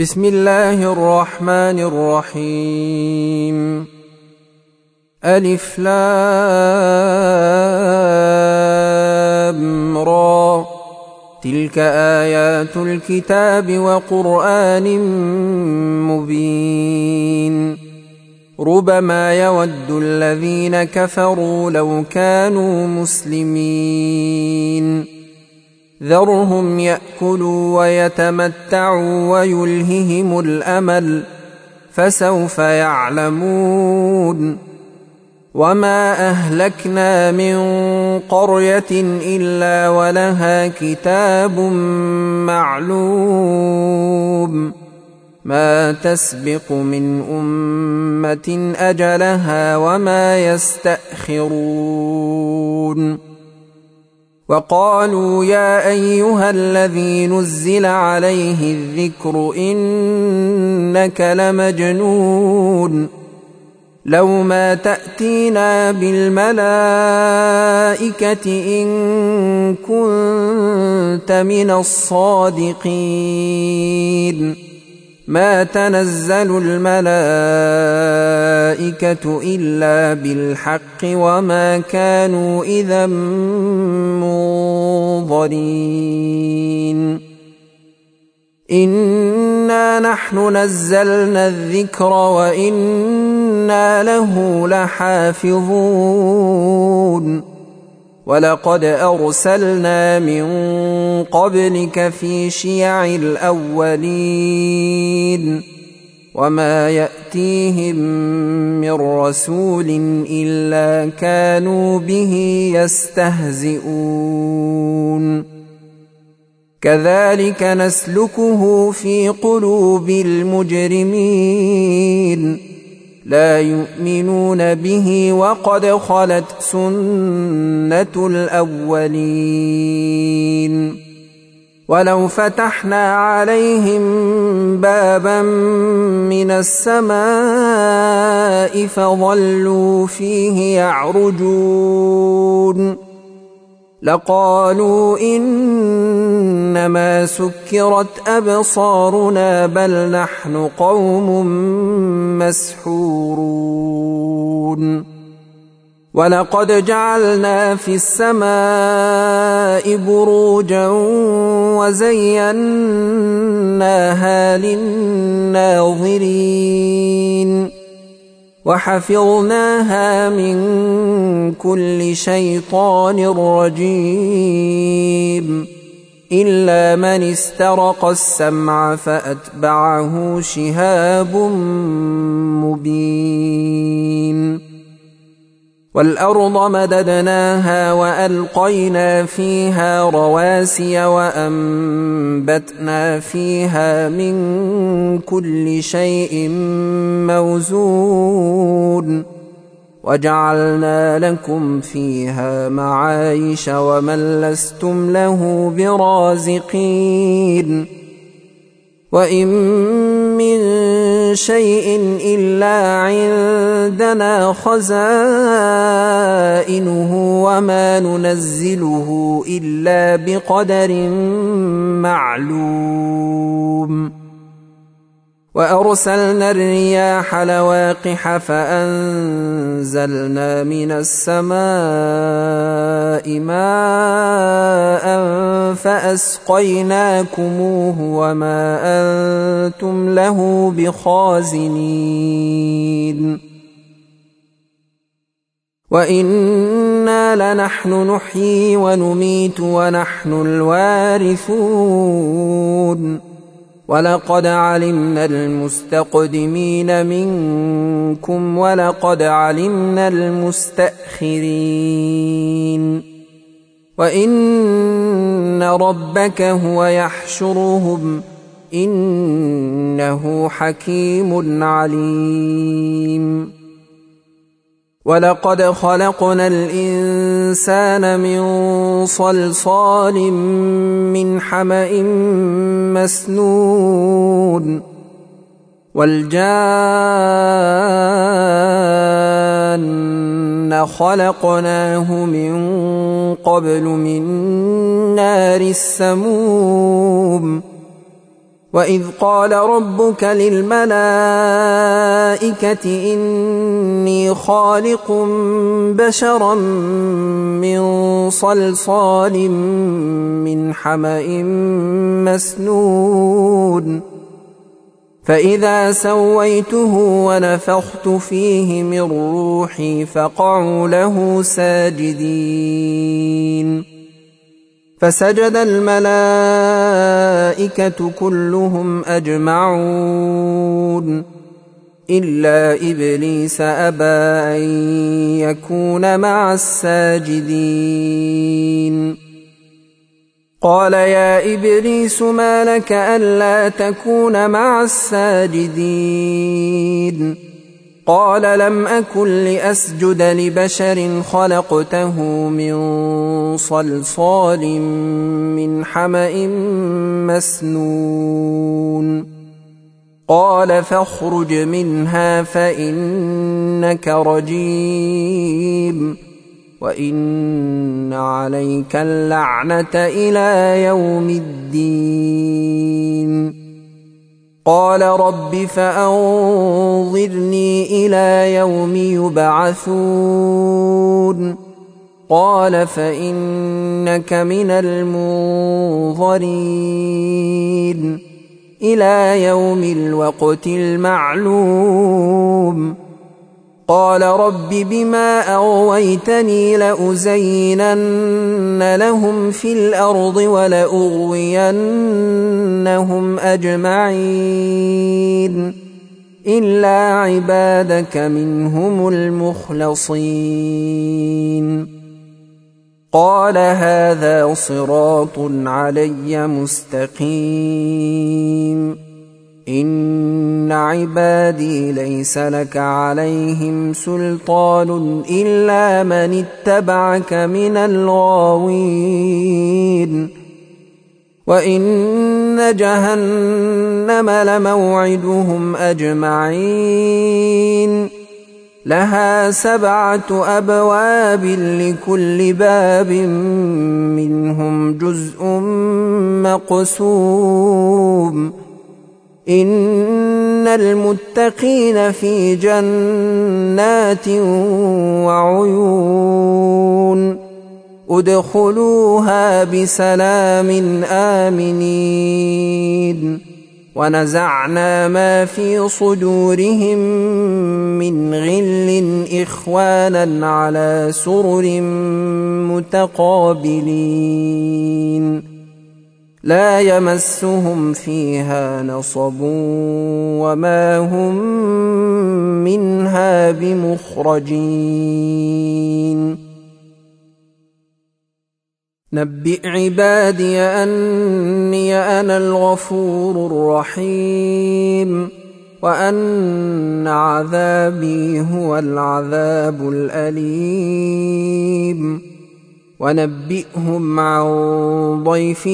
بسم الله الرحمن الرحيم. ألف لام را، تلك آيات الكتاب وقرآن مبين. ربما يود الذين كفروا لو كانوا مسلمين. ذرهم يأكلوا ويتمتعوا ويلههم الأمل، فسوف يعلمون. وما أهلكنا من قرية إلا ولها كتاب معلوم، ما تسبق من أمة أجلها وما يستأخرون. وقالوا يا أيها الذي نزل عليه الذكر إنك لمجنون، لو ما تأتينا بالملائكة إن كنت من الصادقين. ما تنزل الملائكة إلا بالحق وما كانوا إذا منظرين. إنا نحن نزلنا الذكر وإنا له لحافظون. ولقد أرسلنا من قبلك في شيع الأولين، وما يأتيهم من رسول إلا كانوا به يستهزئون. كذلك نسلكه في قلوب المجرمين، لا يؤمنون به وقد خلت سنة الأولين. ولو فتحنا عليهم بابا من السماء فظلوا فيه يعرجون لقالوا إنما سكرت أبصارنا بل نحن قوم مسحورون. ولقد جعلنا في السماء بروجا وزيناها للناظرين، وحفظناها من كل شيطان رجيم، إلا من استرق السمع فأتبعه شهاب مبين. والأرض مددناها وألقينا فيها رواسي وأنبتنا فيها من كل شيء موزون، وجعلنا لكم فيها معايش ومن لستم له برازقين. وإن من شيء إلا عندنا خزائنه وما ننزله إلا بقدر معلوم. وأرسلنا الرياح لواقح فأنزلنا من السماء ماء فأسقيناكموه وما أنتم له بخازنين. وإنا لنحن نحيي ونميت ونحن الوارثون. ولقد علمنا المستقدمين منكم ولقد علمنا المستأخرين. وإن ربك هو يحشرهم إنه حكيم عليم. ولقد خلقنا الإنسان من صلصال من حمأ مسنون، والجان خلقناه من قبل من نار السموم، وإذ قال ربك للملائكة إني خالق بشرا من صلصال من حمأ مسنون فإذا سويته ونفخت فيه من روحي فقعوا له ساجدين فسجد الملائكة كلهم أجمعون إلا إبليس أبى أن يكون مع الساجدين قال يا إبليس ما لك ألا تكون مع الساجدين قال لم أكن لأسجد لبشر خلقته من صلصال من حمأ مسنون قال فاخرج منها فإنك رجيم وإن عليك اللعنة إلى يوم الدين قال رب فأنظرني إلى يوم يبعثون قال فإنك من المنظرين إلى يوم الوقت المعلوم قال رب بما أغويتني لأزينن لهم في الأرض ولأغوينهم أجمعين إلا عبادك منهم المخلصين قال هذا صراط علي مستقيم إن عبادي ليس لك عليهم سلطان إلا من اتبعك من الغاوين وإن جهنم لموعدهم أجمعين لها 7 أبواب لكل باب منهم جزء مقسوم إن المتقين في جنات وعيون ادخلوها بسلام آمنين ونزعنا ما في صدورهم من غل إخوانا على سرر متقابلين لا يمسهم فيها نصب وما هم منها بمخرجين نبئ عبادي أني أنا الغفور الرحيم وأن عذابي هو العذاب الأليم ونبئهم عن ضيف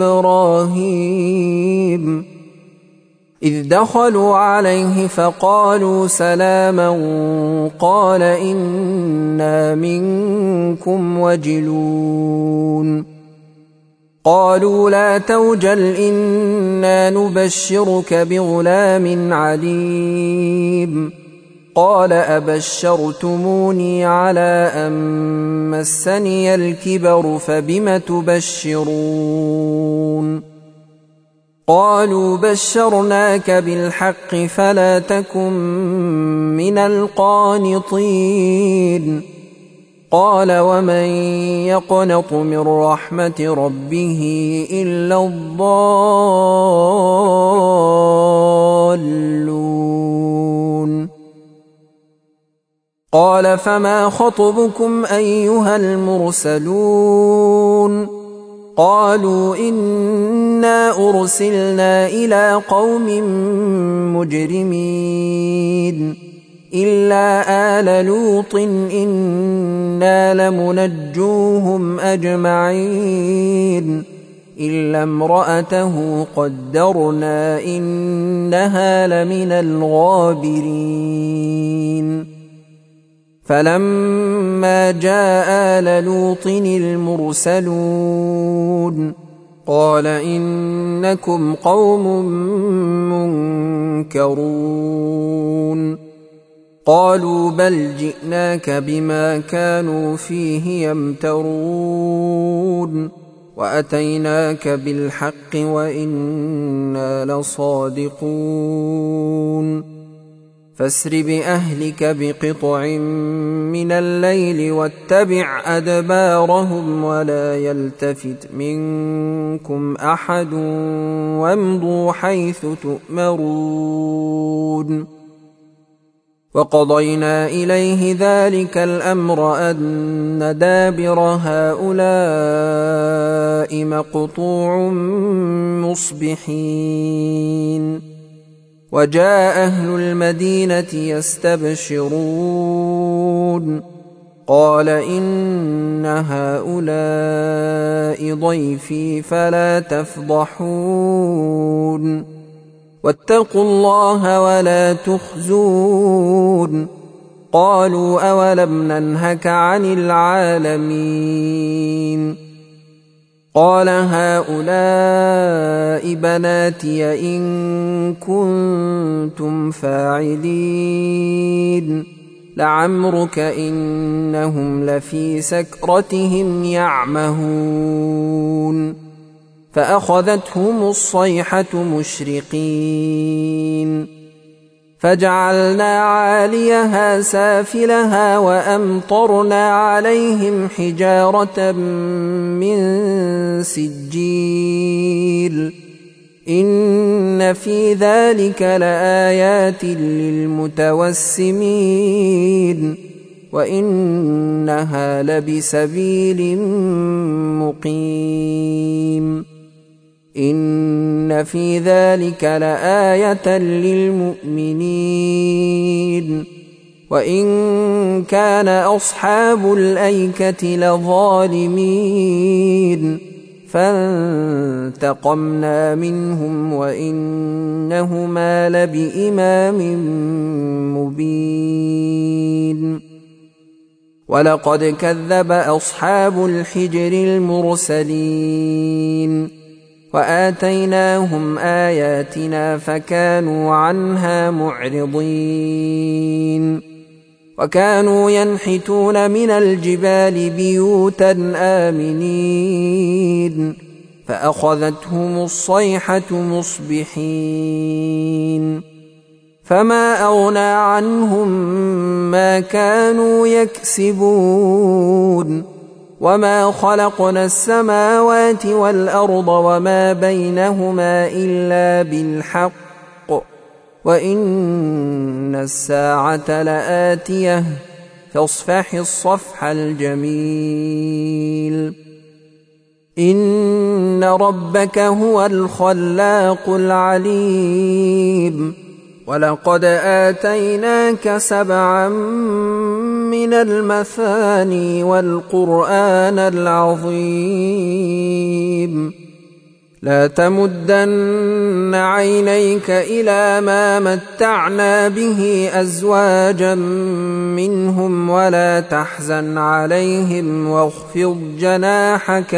إبراهيم إذ دخلوا عليه فقالوا سلاما قال إنا منكم وجلون قالوا لا توجل إنا نبشرك بغلام عليم قال أبشرتموني على أن مسني الكبر فبم تبشرون قالوا بشرناك بالحق فلا تكن من القانطين قال ومن يقنط من رحمة ربه إلا الضالون قال فما خطبكم أيها المرسلون قالوا إنا أرسلنا إلى قوم مجرمين إلا آل لوط إنا لمنجوهم أجمعين إلا امرأته قدرنا إنها لمن الغابرين فلما جاء آل لوط المرسلون قال إنكم قوم منكرون قالوا بل جئناك بما كانوا فيه يمترون وأتيناك بالحق وإنا لصادقون فاسر بأهلك بقطع من الليل واتبع أدبارهم ولا يلتفت منكم أحد وامضوا حيث تؤمرون وقضينا إليه ذلك الأمر أن دابر هؤلاء مقطوع مصبحين وجاء أهل المدينة يستبشرون قال إن هؤلاء ضيفي فلا تفضحون واتقوا الله ولا تخزون قالوا أولم ننهك عن العالمين قال هؤلاء بناتي إن كنتم فاعلين لعمرك إنهم لفي سكرتهم يعمهون فأخذتهم الصيحة مشرقين فجعلنا عاليها سافلها وأمطرنا عليهم حجارة من سجيل إن في ذلك لآيات للمتوسمين وإنها لبسبيل مقيم إن في ذلك لآية للمؤمنين وإن كان أصحاب الأيكة لظالمين فانتقمنا منهم وإنهما لبإمام مبين ولقد كذب أصحاب الحجر المرسلين وآتيناهم آياتنا فكانوا عنها معرضين وكانوا ينحتون من الجبال بيوتا آمنين فأخذتهم الصيحة مصبحين فما أغنى عنهم ما كانوا يكسبون وما خلقنا السماوات والأرض وما بينهما إلا بالحق وإن الساعة لآتية فاصفح الصفح الجميل إن ربك هو الخلاق العليم ولقد آتيناك 7 من المثاني والقرآن العظيم لا تمدن عينيك إلى ما متعنا به أزواجا منهم ولا تحزن عليهم واخفض جناحك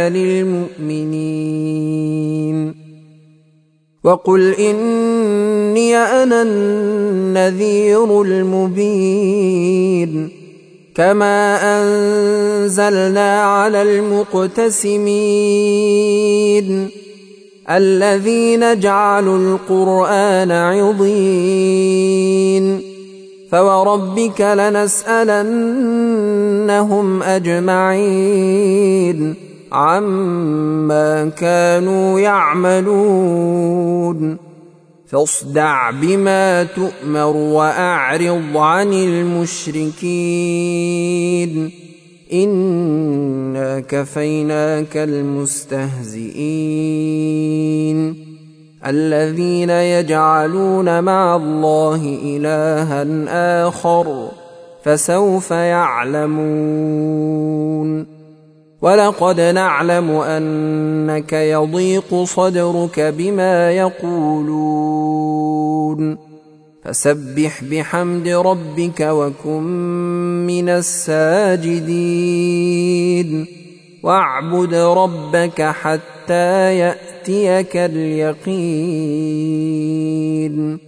للمؤمنين وقل إني أنا النذير المبين كما أنزلنا على المقتسمين الذين جعلوا القرآن عضين فوربك لنسألنهم أجمعين عما كانوا يعملون فاصدع بما تؤمر وأعرض عن المشركين إنا كفيناك المستهزئين الذين يجعلون مع الله إلها آخر فسوف يعلمون ولقد نعلم أنك يضيق صدرك بما يقولون فسبح بحمد ربك وكن من الساجدين واعبد ربك حتى حتى يأتيك اليقين